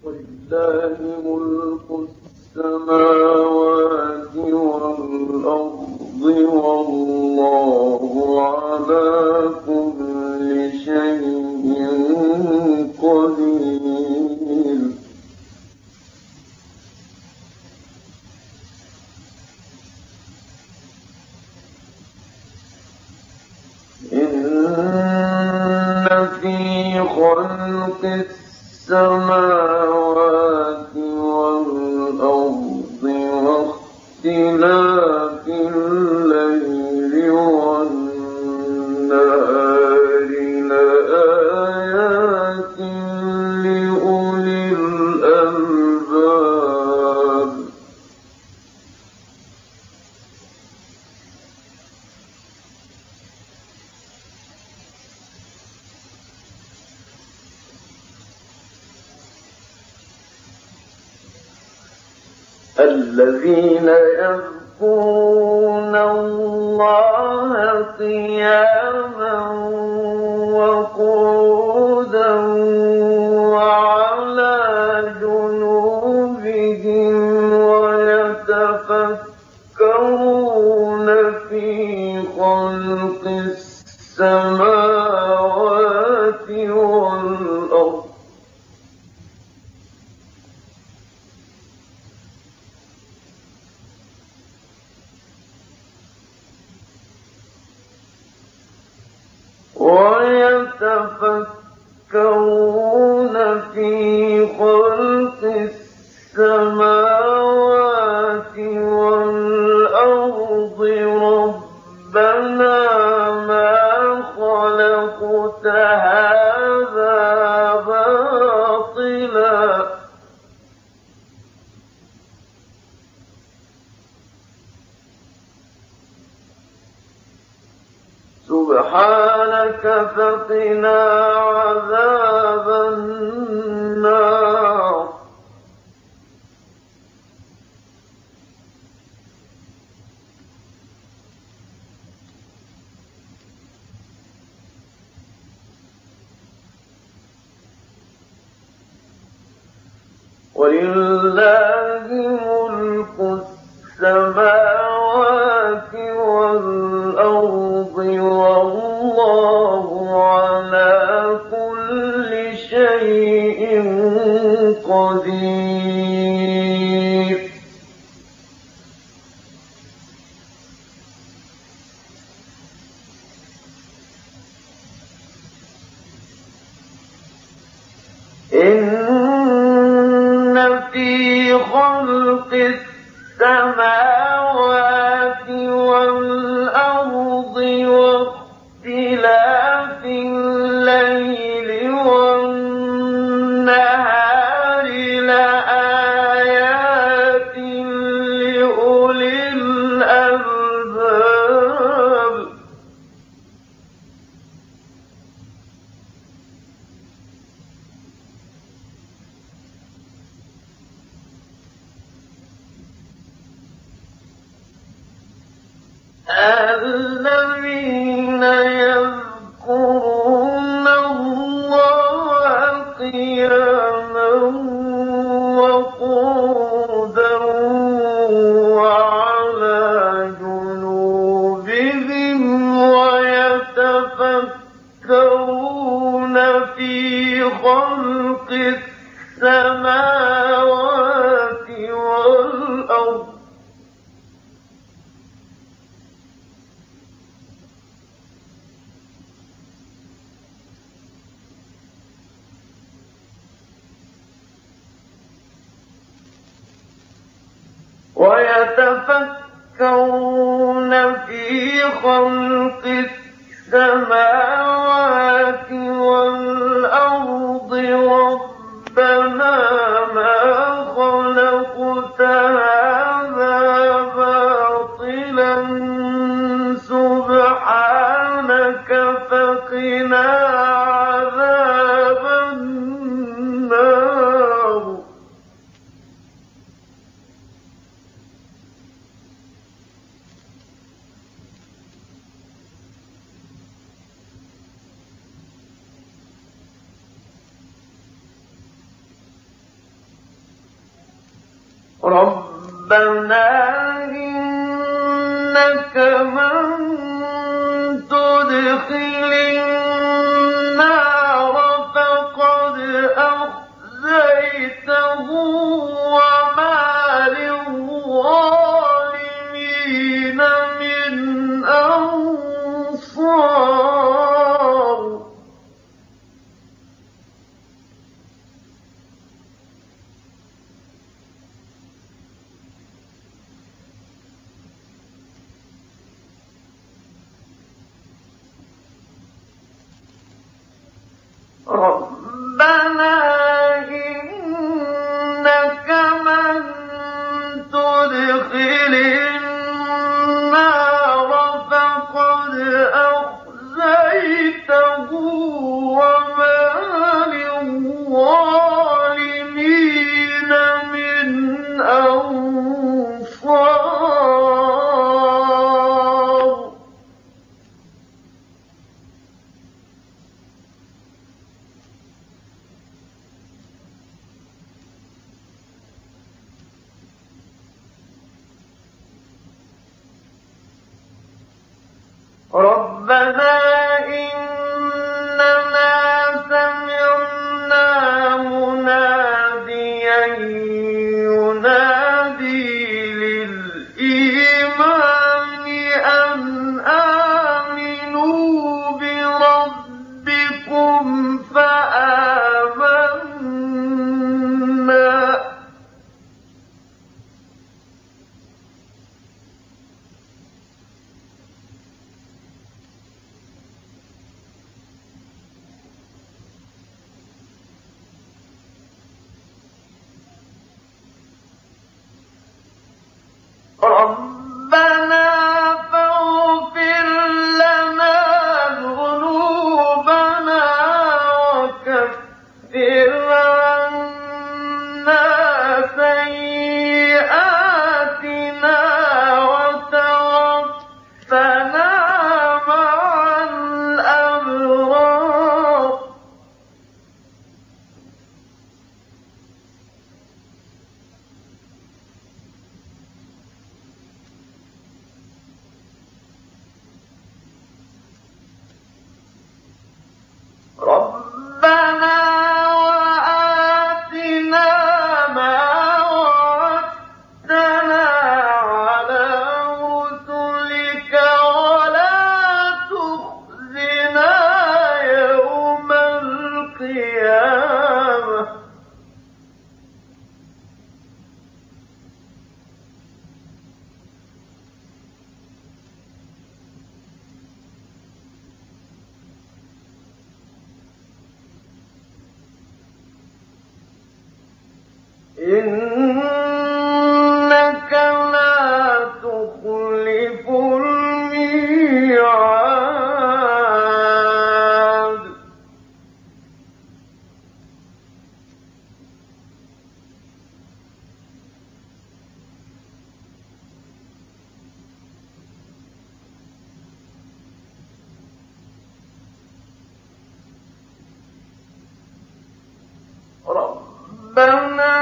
ولله ملك السماوات والأرض والله على كل شيء قدير. إن في خلق السماوات والأرض واختلاف الليل والنهار لآيات لأولي الألباب. الذين يذكرون الله قياما وقعودا وعلى جنوبهم ويتفكرون في خلق السماوات والأرض ربنا ما خلقت هذا باطلا سبحانك فقنا عذاب النار. ولله ملك السماوات والأرض والله على كل شيء قدير. إن في خلق السماوات والأرض واختلاف الليل والنهار لآيات لأولي الألباب. الذين يذكرون الله قياما وقعودا وعلى جنوبهم ويتفكرون في خلق السماوات والأرض ربنا ما خلقت هذا باطلا سبحانك فقنا عذاب النار. ربنا إنك من تدخل النار فقد أخزيته وما للظالمين من أنصار ربنا إنك من تدخل النار فقد أخزيته وما للظالمين من أنصار ربنا إننا سمعنا مناديا ينادي للإيمان أن آمنوا بربكم فآمنا ربنا فاغفر لنا ذنوبنا وكفر عنا سيئاتنا وتوفنا مع الأبرار ربنا وآتنا ما وعدتنا على رسلك ولا تخزنا يوم القيامة إنك لا تخلف الميعاد ربنا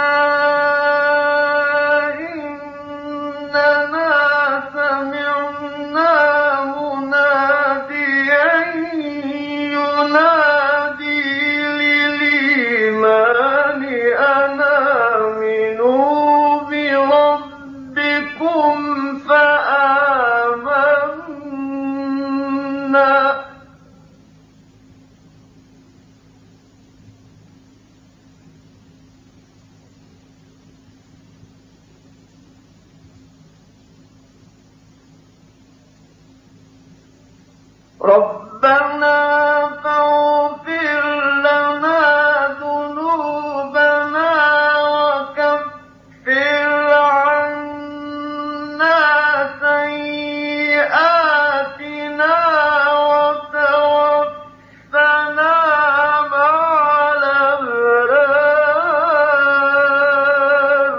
إننا سمعنا مناديا ينادي للإيمان أن آمنوا بربكم فآمنا ربنا فاغفر لنا ذنوبنا وكفر عنا سيئاتنا وتوفنا مع الأبرار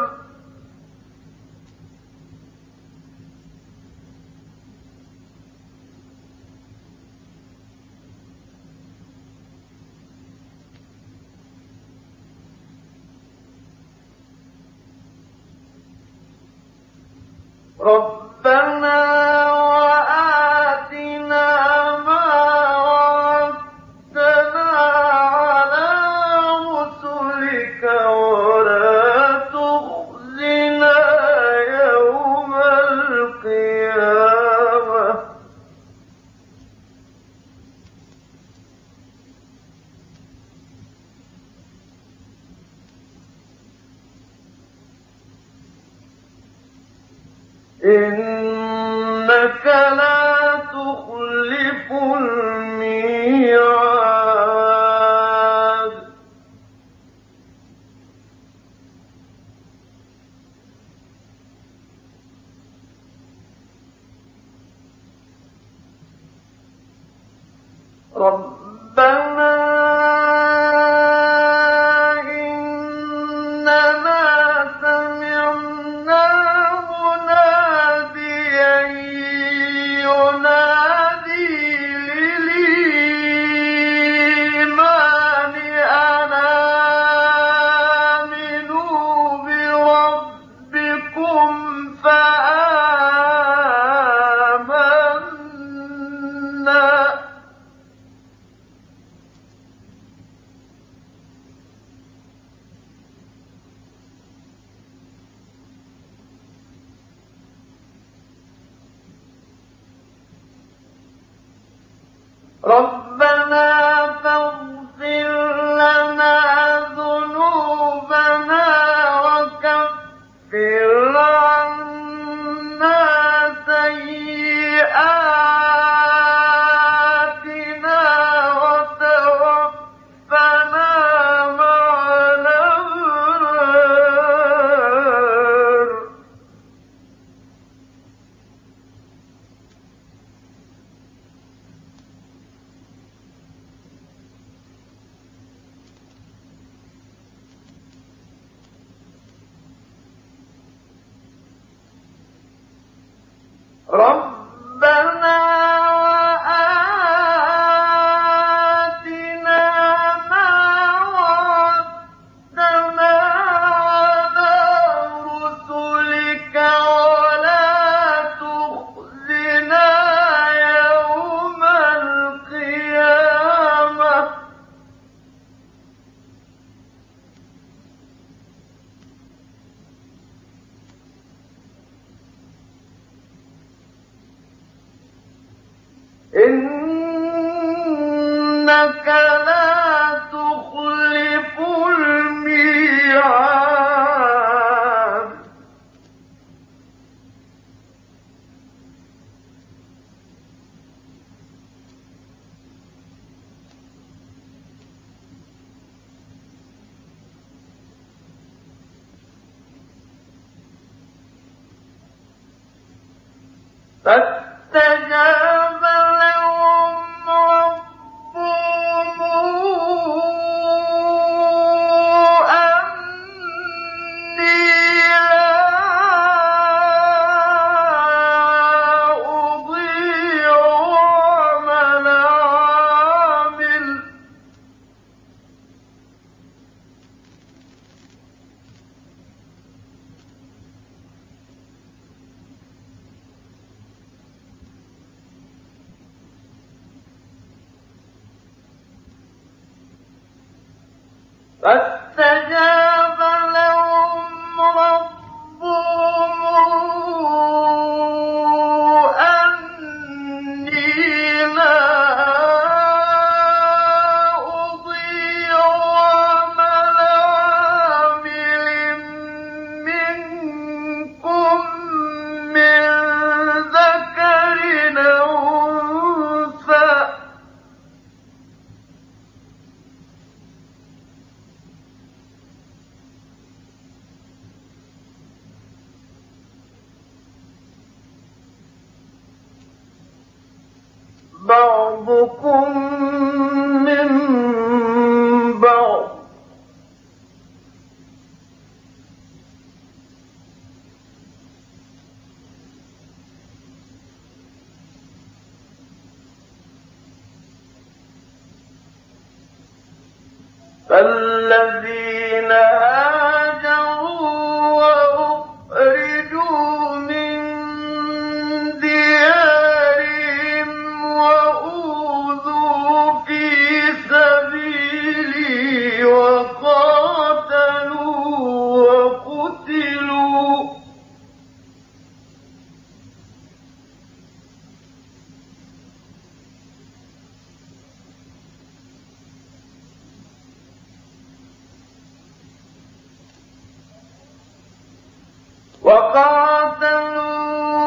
إنك لا تخلف الميعاد ربنا ربنا فاغفر لنا ذنوبنا وكفر عنا سيئاتنا وتوفنا مع الأبرار ربنا وآتنا ما وعدتنا على رسلك ولا تخزنا يوم القيامة إنك لا تخلف الميعاد فاستجاب لهم ربهم أني لا أضيع عمل عامل فاستجاب لهم ربهم أني لا أضيع عمل عامل منكم من ذكر أو أنثى بعضكم من بعض فالذين هاجروا وأخرجوا من ديارهم وأوذوا في سبيلي وقاتلوا وقتلوا وقاتلوا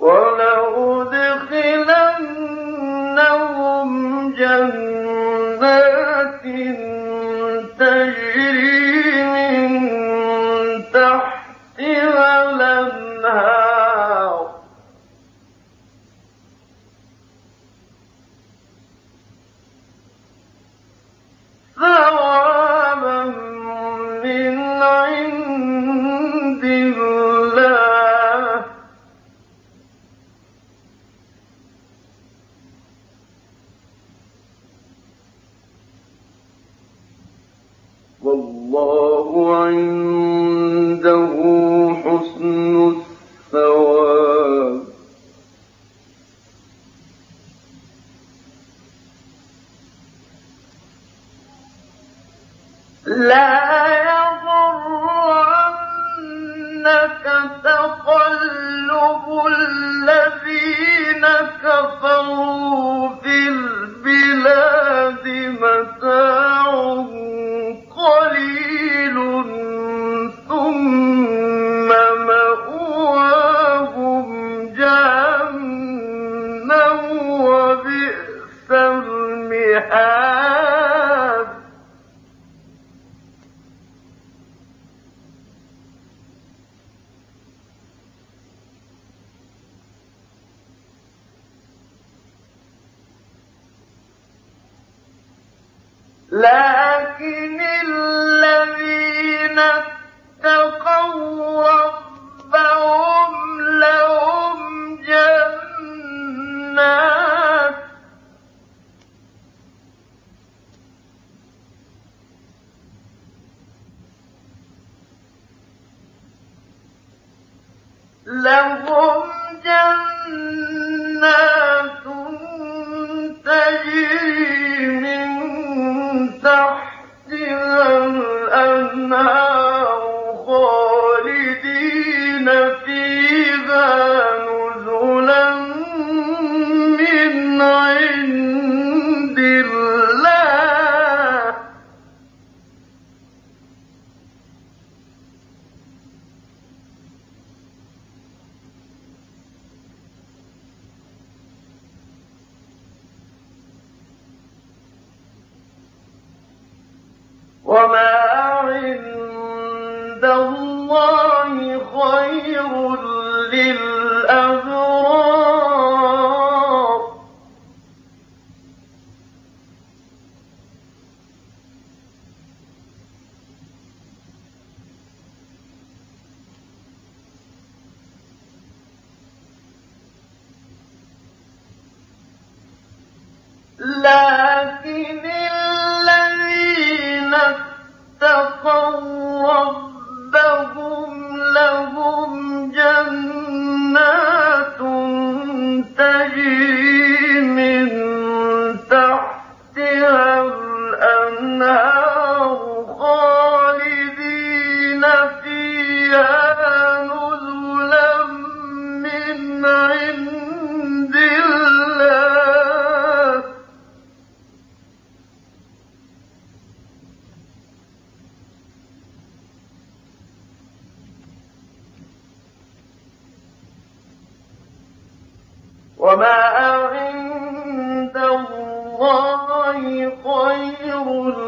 ولأدخلنهم جنات تجري من تحتها الأنهار ثوابا من عند الله والله عنده حسن الثواب لا يغرنك تقلب الذين كفروا في البلاد متاع قليل ثم مأواهم جهنم وبئس المهاد لكن الذين اتقوا ربهم لهم جنات تجري من تحتها الأنهار خالدين فيها نزلا من عند الله وما عند الله خير للأبرار لكن الذين اتقوا ربهم لهم جنات تجري من تحتها الأنهار خالدين فيها نزلا من عند الله وما عند الله خير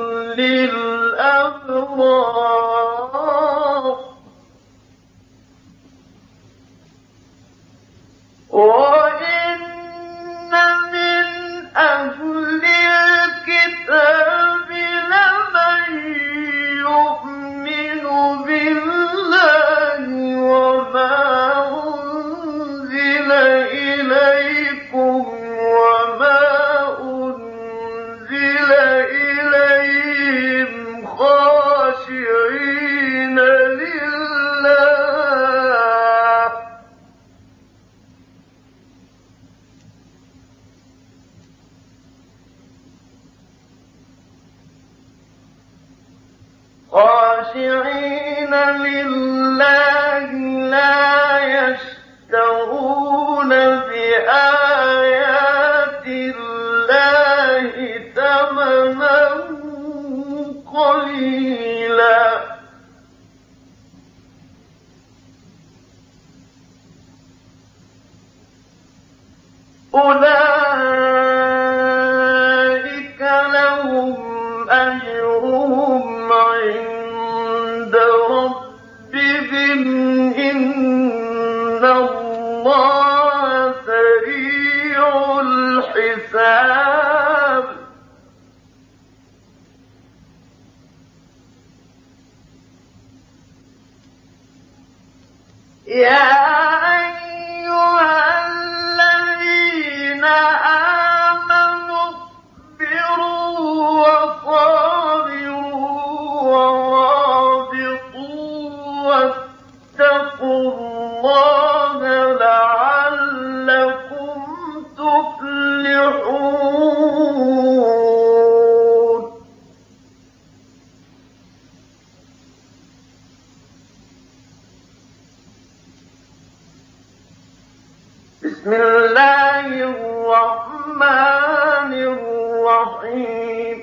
للأبرار وإن من أهل الكتاب لمن يؤمن بالله وما أنزل إليكم وما أنزل إليهم خاشعين لله لا يشترون بآيات الله ثمنا قليلا أولئك لهم أجرهم عند ربهم إن الله سريع الحساب يا أيها الذين آمنوا اصبروا وصابروا ورابطوا واتقوا الله لعلكم تفلحون بسم الله الرحمن الرحيم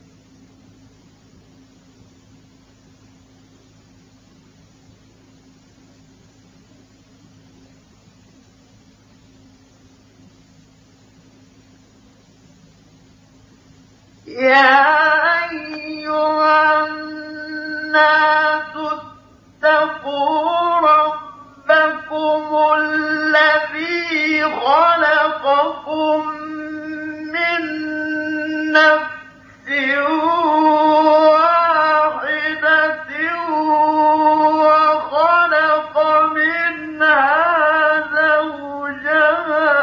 يا أيها الناس اتقوا ربكم الذي خلقكم من نفس واحدة وخلق منها زوجها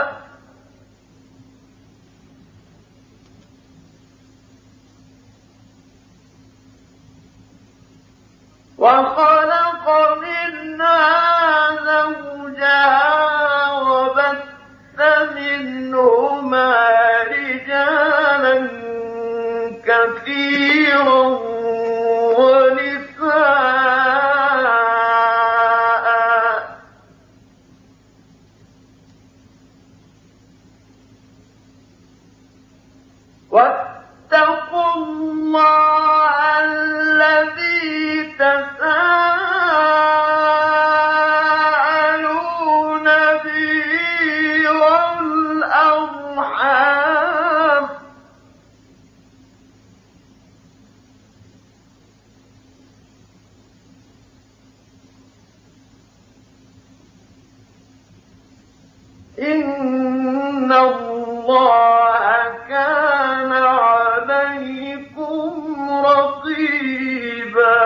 وبث منهما رجالا كثيرا ونساء واتقوا الله الذي تساءلون به والأرحام إن الله كان عليكم رقيبا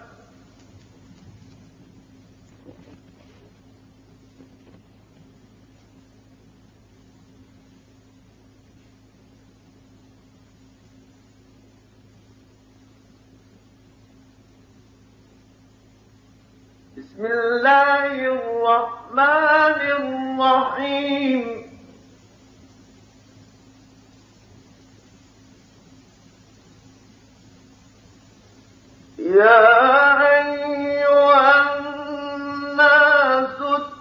بسم الله الرحمن الرحيم يا أيها الناس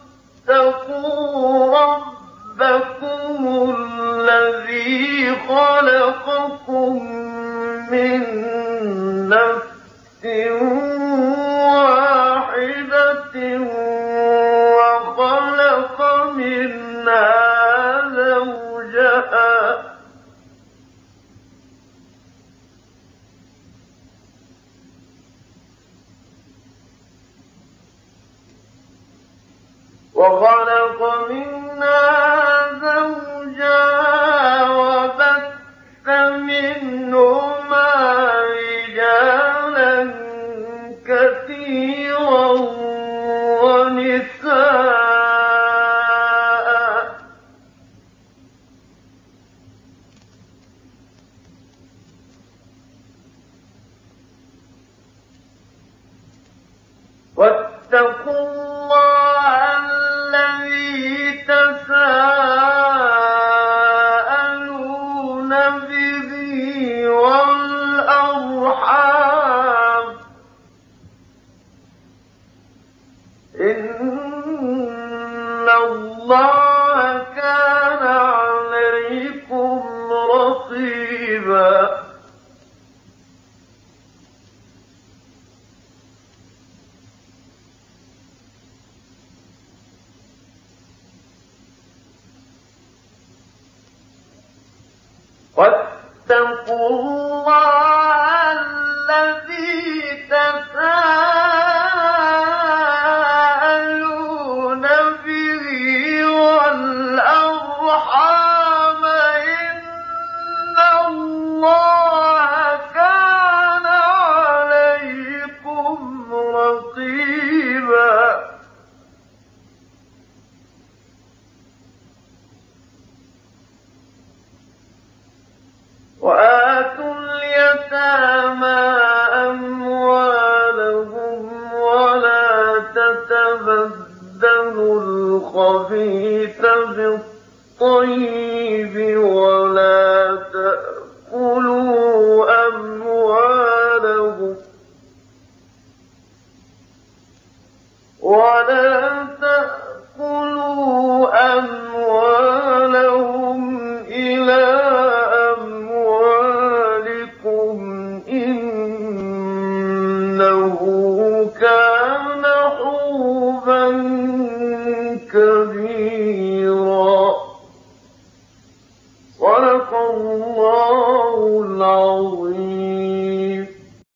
اتقوا ربكم الذي خلقكم من نفس واحدة وخلق منها زوجها وبث منهما رجالا كثيرا ونساء واتقوا الله الذي تساءلون به والأرحام إن الله كان عليكم رقيبا واتقوا الله الذي تساءلون به والأرحام إن الله كان عليكم رقيبا وآتوا اليتامى أموالهم ولا تتبدلوا الخبيث بالطيب ولا تأكلوا أموالهم إلى أموالكم إنه كان حوبا كبيرا